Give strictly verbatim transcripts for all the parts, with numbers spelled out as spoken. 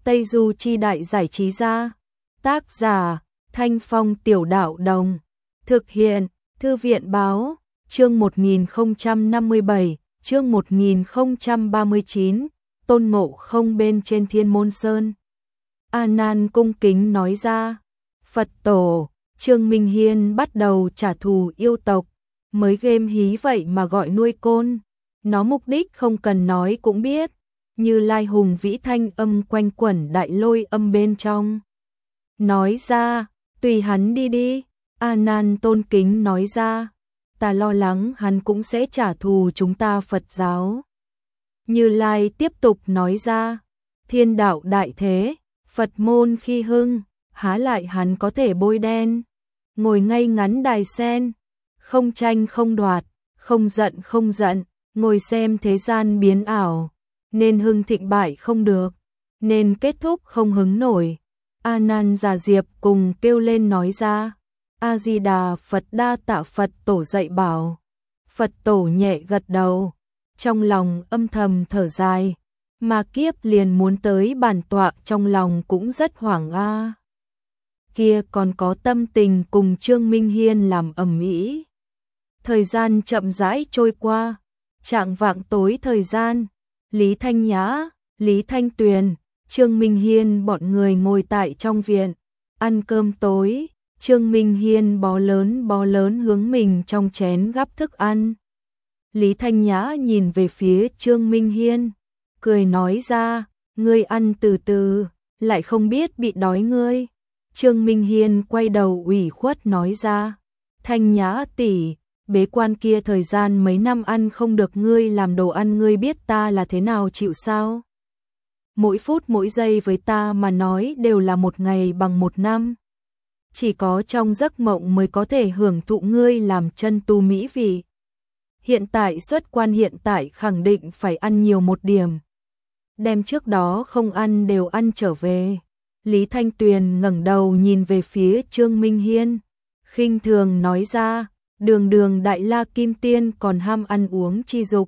Tây Du Chi Đại Giải Trí Gia. Tác giả Thanh Phong Tiểu Đạo Đồng. Thực hiện Thư viện Báo. Chương một nghìn không trăm năm mươi bảy, chương một nghìn không trăm ba mươi chín, Tôn Ngộ Không bên trên Thiên Môn Sơn. A Nan cung kính nói ra, Phật tổ, Trương Minh Hiên bắt đầu trả thù yêu tộc, mới game hí vậy mà gọi nuôi côn. Nó mục đích không cần nói cũng biết, Như Lai hùng vĩ thanh âm quanh quẩn đại lôi âm bên trong. Nói ra, tùy hắn đi đi, A Nan tôn kính nói ra, ta lo lắng hắn cũng sẽ trả thù chúng ta Phật giáo. Như Lai tiếp tục nói ra, thiên đạo đại thế, Phật môn khi hưng, há lại hắn có thể bôi đen. Ngồi ngay ngắn đài sen, không tranh không đoạt, không giận không giận, ngồi xem thế gian biến ảo, nên hưng thịnh bại không được, nên kết thúc không hứng nổi. A Nan Già Diệp cùng kêu lên nói ra, A Di Đà Phật, đa tạ Phật tổ dạy bảo. Phật tổ nhẹ gật đầu, trong lòng âm thầm thở dài, mà kiếp liền muốn tới bản tọa trong lòng cũng rất hoảng a. Kia còn có tâm tình cùng Trương Minh Hiên làm ầm ĩ. Thời gian chậm rãi trôi qua, chạng vạng tối thời gian, Lý Thanh Nhã, Lý Thanh Tuyền, Trương Minh Hiên bọn người ngồi tại trong viện, ăn cơm tối. Trương Minh Hiên bó lớn bó lớn hướng mình trong chén gắp thức ăn. Lý Thanh Nhã nhìn về phía Trương Minh Hiên, cười nói ra, ngươi ăn từ từ, lại không biết bị đói ngươi. Trương Minh Hiên quay đầu ủy khuất nói ra, Thanh Nhã tỷ, bế quan kia thời gian mấy năm ăn không được ngươi làm đồ ăn, ngươi biết ta là thế nào chịu sao? Mỗi phút mỗi giây với ta mà nói đều là một ngày bằng một năm. Chỉ có trong giấc mộng mới có thể hưởng thụ ngươi làm chân tu mỹ vị. Hiện tại xuất quan, hiện tại khẳng định phải ăn nhiều một điểm. Đem trước đó không ăn đều ăn trở về. Lý Thanh Tuyền ngẩng đầu nhìn về phía Trương Minh Hiên, khinh thường nói ra, đường đường đại la kim tiên còn ham ăn uống chi dục.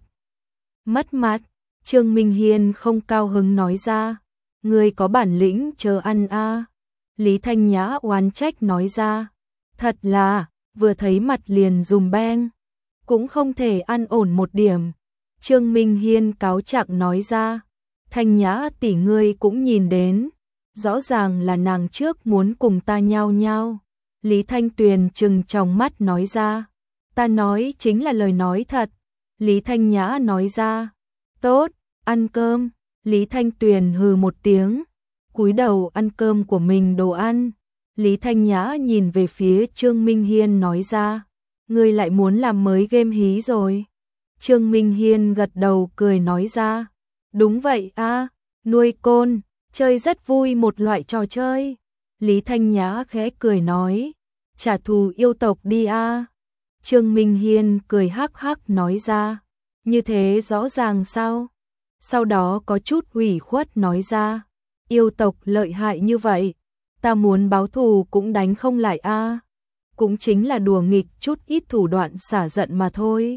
Mất mặt. Trương Minh Hiên không cao hứng nói ra, ngươi có bản lĩnh chờ ăn a. Lý Thanh Nhã oán trách nói ra, thật là, vừa thấy mặt liền dùm beng, cũng không thể ăn ổn một điểm. Trương Minh Hiên cáo trạng nói ra, Thanh Nhã tỷ ngươi cũng nhìn đến, rõ ràng là nàng trước muốn cùng ta nhao nhao. Lý Thanh Tuyền trừng tròng mắt nói ra, ta nói chính là lời nói thật. Lý Thanh Nhã nói ra, tốt, ăn cơm. Lý Thanh Tuyền hừ một tiếng, cúi đầu ăn cơm của mình đồ ăn. Lý Thanh Nhã nhìn về phía Trương Minh Hiên nói ra, ngươi lại muốn làm mới game hí rồi. Trương Minh Hiên gật đầu cười nói ra, đúng vậy a, nuôi côn, chơi rất vui, một loại trò chơi. Lý Thanh Nhã khẽ cười nói, trả thù yêu tộc đi a. Trương Minh Hiên cười hắc hắc nói ra, như thế rõ ràng sao? Sau đó có chút ủy khuất nói ra, yêu tộc lợi hại như vậy, ta muốn báo thù cũng đánh không lại a. Cũng chính là đùa nghịch chút ít thủ đoạn xả giận mà thôi.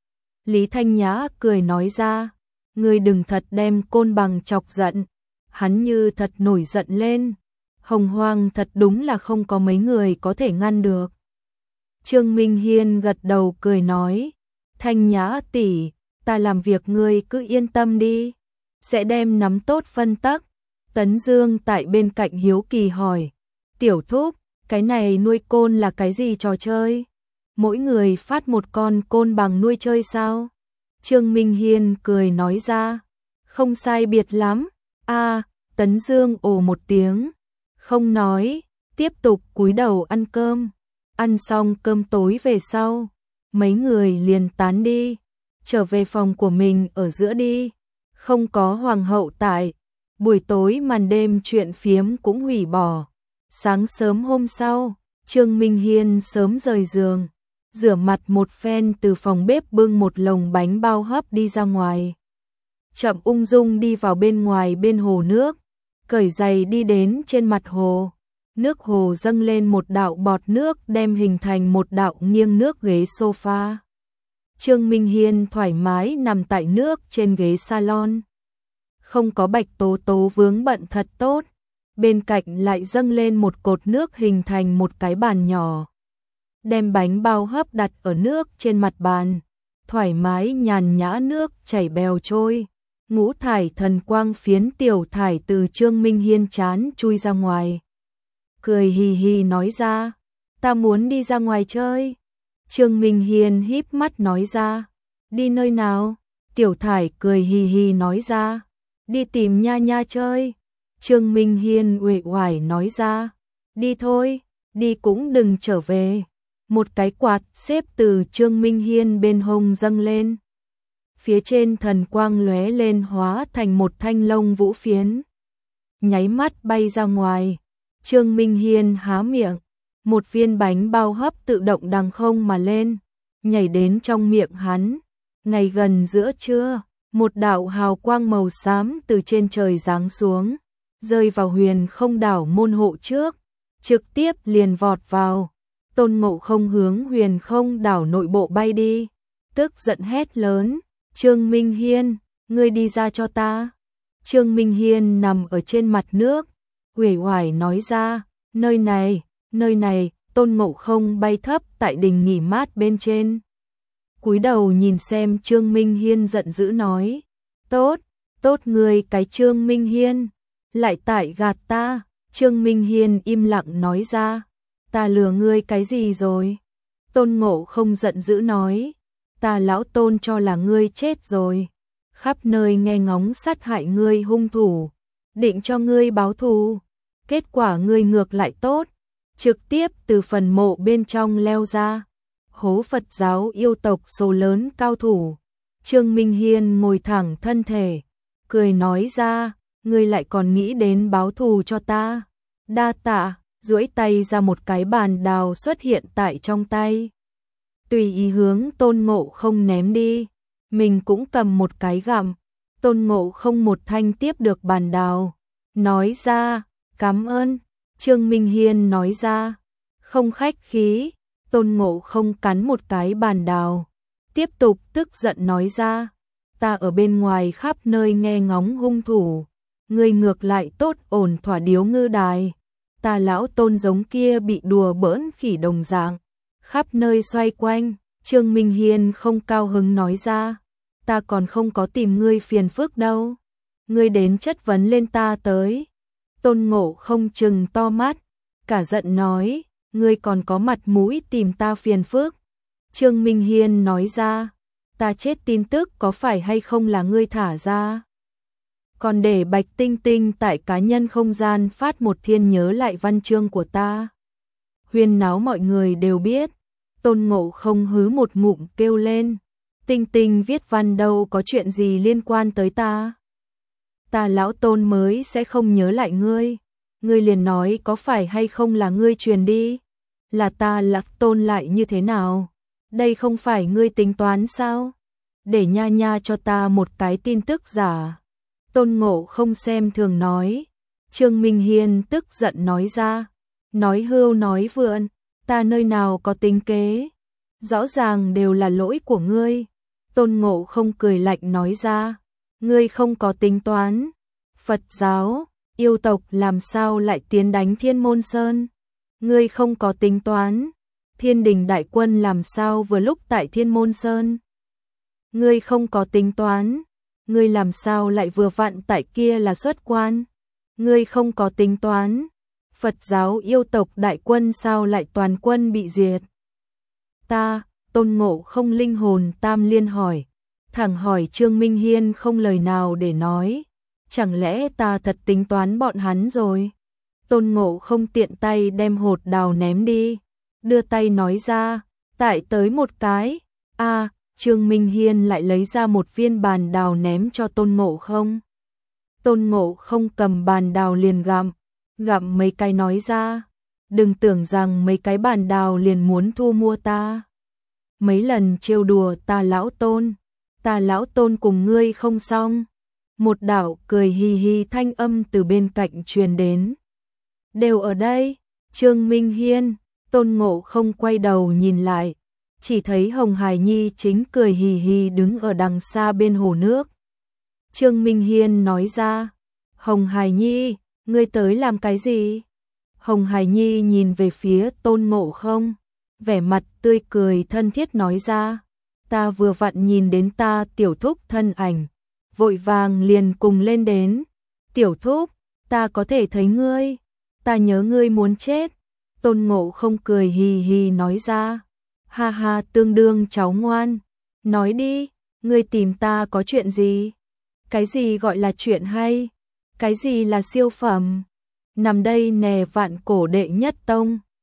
Lý Thanh Nhã cười nói ra, ngươi đừng thật đem Côn Bằng chọc giận, hắn như thật nổi giận lên, hồng hoang thật đúng là không có mấy người có thể ngăn được. Trương Minh Hiên gật đầu cười nói, Thanh Nhã tỷ, ta làm việc ngươi cứ yên tâm đi, sẽ đem nắm tốt phân tắc. Tấn Dương tại bên cạnh hiếu kỳ hỏi, tiểu thúc, cái này nuôi côn là cái gì trò chơi? Mỗi người phát một con côn bằng nuôi chơi sao? Trương Minh Hiên cười nói ra, không sai biệt lắm. A, Tấn Dương ồ một tiếng, không nói, tiếp tục cúi đầu ăn cơm. Ăn xong cơm tối về sau, mấy người liền tán đi, trở về phòng của mình ở giữa đi. Không có hoàng hậu tại, buổi tối màn đêm chuyện phiếm cũng hủy bỏ. Sáng sớm hôm sau, Trương Minh Hiên sớm rời giường, rửa mặt một phen từ phòng bếp bưng một lồng bánh bao hấp đi ra ngoài. Chậm ung dung đi vào bên ngoài bên hồ nước, cởi giày đi đến trên mặt hồ. Nước hồ dâng lên một đạo bọt nước đem hình thành một đạo nghiêng nước ghế sofa. Trương Minh Hiên thoải mái nằm tại nước trên ghế salon. không có Bạch Tố Tố vướng bận thật tốt. Bên cạnh lại dâng lên một cột nước hình thành một cái bàn nhỏ. Đem bánh bao hấp đặt ở nước trên mặt bàn, thoải mái nhàn nhã nước chảy bèo trôi. Ngũ thải thần quang phiến tiểu thải từ Trương Minh Hiên chán chui ra ngoài. Cười hì hì nói ra, ta muốn đi ra ngoài chơi. Trương Minh Hiên híp mắt nói ra, đi nơi nào? Tiểu thải cười hì hì nói ra, đi tìm nha nha chơi. Trương Minh Hiên uể oải nói ra, đi thôi, đi cũng đừng trở về. Một cái quạt xếp từ Trương Minh Hiên bên hông dâng lên. Phía trên thần quang lóe lên hóa thành một thanh lông vũ phiến. Nháy mắt bay ra ngoài. Trương Minh Hiên há miệng, một viên bánh bao hấp tự động đằng không mà lên, nhảy đến trong miệng hắn. Ngày gần giữa trưa, một đạo hào quang màu xám từ trên trời giáng xuống, rơi vào huyền không đảo môn hộ trước, trực tiếp liền vọt vào. Tôn Ngộ Không hướng huyền không đảo nội bộ bay đi, tức giận hét lớn, Trương Minh Hiên, ngươi đi ra cho ta. Trương Minh Hiên nằm ở trên mặt nước, uể oải nói ra, nơi này, nơi này. Tôn Ngộ Không bay thấp tại đình nghỉ mát bên trên, cúi đầu nhìn xem Trương Minh Hiên giận dữ nói, tốt, tốt ngươi cái Trương Minh Hiên, lại tại gạt ta. Trương Minh Hiên im lặng nói ra, ta lừa ngươi cái gì rồi? Tôn Ngộ Không giận dữ nói, ta lão Tôn cho là ngươi chết rồi, khắp nơi nghe ngóng sát hại ngươi hung thủ, định cho ngươi báo thù, kết quả ngươi ngược lại tốt, trực tiếp từ phần mộ bên trong leo ra, hố Phật giáo yêu tộc số lớn cao thủ. Trương Minh Hiên ngồi thẳng thân thể, cười nói ra, ngươi lại còn nghĩ đến báo thù cho ta. Đa tạ, duỗi tay ra một cái bàn đào xuất hiện tại trong tay. Tùy ý hướng Tôn Ngộ Không ném đi, mình cũng cầm một cái gặm. Tôn Ngộ Không một thanh tiếp được bàn đào, nói ra, cảm ơn. Trương Minh Hiên nói ra, không khách khí. Tôn Ngộ Không cắn một cái bàn đào, tiếp tục tức giận nói ra, ta ở bên ngoài khắp nơi nghe ngóng hung thủ, ngươi ngược lại tốt ổn thỏa điếu ngư đài. Ta lão Tôn giống kia bị đùa bỡn khỉ đồng dạng, khắp nơi xoay quanh. Trương Minh Hiên không cao hứng nói ra, ta còn không có tìm ngươi phiền phức đâu, ngươi đến chất vấn lên ta tới. Tôn Ngộ Không trừng to mắt, cả giận nói, ngươi còn có mặt mũi tìm ta phiền phức. Trương Minh Hiên nói ra, ta chết tin tức có phải hay không là ngươi thả ra? Còn để Bạch Tinh Tinh tại cá nhân không gian phát một thiên nhớ lại văn chương của ta. Huyên náo mọi người đều biết. Tôn Ngộ Không hứ một ngụm kêu lên, Tinh Tinh viết văn đâu có chuyện gì liên quan tới ta. Ta lão Tôn mới sẽ không nhớ lại ngươi. Ngươi liền nói có phải hay không là ngươi truyền đi. Là ta Lạc Tôn lại như thế nào? Đây không phải ngươi tính toán sao? Để nha nha cho ta một cái tin tức giả. Tôn Ngộ Không xem thường nói. Trương Minh Hiên tức giận nói ra, nói hưu nói vượn, ta nơi nào có tính kế, rõ ràng đều là lỗi của ngươi. Tôn Ngộ Không cười lạnh nói ra, ngươi không có tính toán. Phật giáo, yêu tộc làm sao lại tiến đánh Thiên Môn Sơn? Ngươi không có tính toán. Thiên đình đại quân làm sao vừa lúc tại Thiên Môn Sơn? Ngươi không có tính toán. Ngươi làm sao lại vừa vặn tại kia là xuất quan? Ngươi không có tính toán. Phật giáo yêu tộc đại quân sao lại toàn quân bị diệt? Ta, Tôn Ngộ Không linh hồn tam liên hỏi, thẳng hỏi Trương Minh Hiên không lời nào để nói. Chẳng lẽ ta thật tính toán bọn hắn rồi? Tôn Ngộ Không tiện tay đem hột đào ném đi, đưa tay nói ra, tại tới một cái. A, Trương Minh Hiên lại lấy ra một viên bàn đào ném cho Tôn Ngộ Không. Tôn Ngộ Không cầm bàn đào liền gặm, gặm mấy cái nói ra, đừng tưởng rằng mấy cái bàn đào liền muốn thu mua ta. Mấy lần trêu đùa ta lão Tôn, ta lão Tôn cùng ngươi không xong. Một đạo cười hì hì thanh âm từ bên cạnh truyền đến. Đều ở đây. Trương Minh Hiên, Tôn Ngộ Không quay đầu nhìn lại, chỉ thấy Hồng Hải Nhi chính cười hì hì đứng ở đằng xa bên hồ nước. Trương Minh Hiên nói ra. Hồng Hải Nhi, ngươi tới làm cái gì? Hồng Hải Nhi nhìn về phía Tôn Ngộ Không, vẻ mặt tươi cười thân thiết nói ra. Ta vừa vặn nhìn đến ta tiểu thúc thân ảnh, vội vàng liền cùng lên đến. Tiểu thúc, ta có thể thấy ngươi, ta nhớ ngươi muốn chết. Tôn Ngộ Không cười hì hì nói ra. Ha ha, tương đương cháu ngoan. Nói đi, ngươi tìm ta có chuyện gì? Cái gì gọi là chuyện hay? Cái gì là siêu phẩm? Nằm đây nè, vạn cổ đệ nhất tông.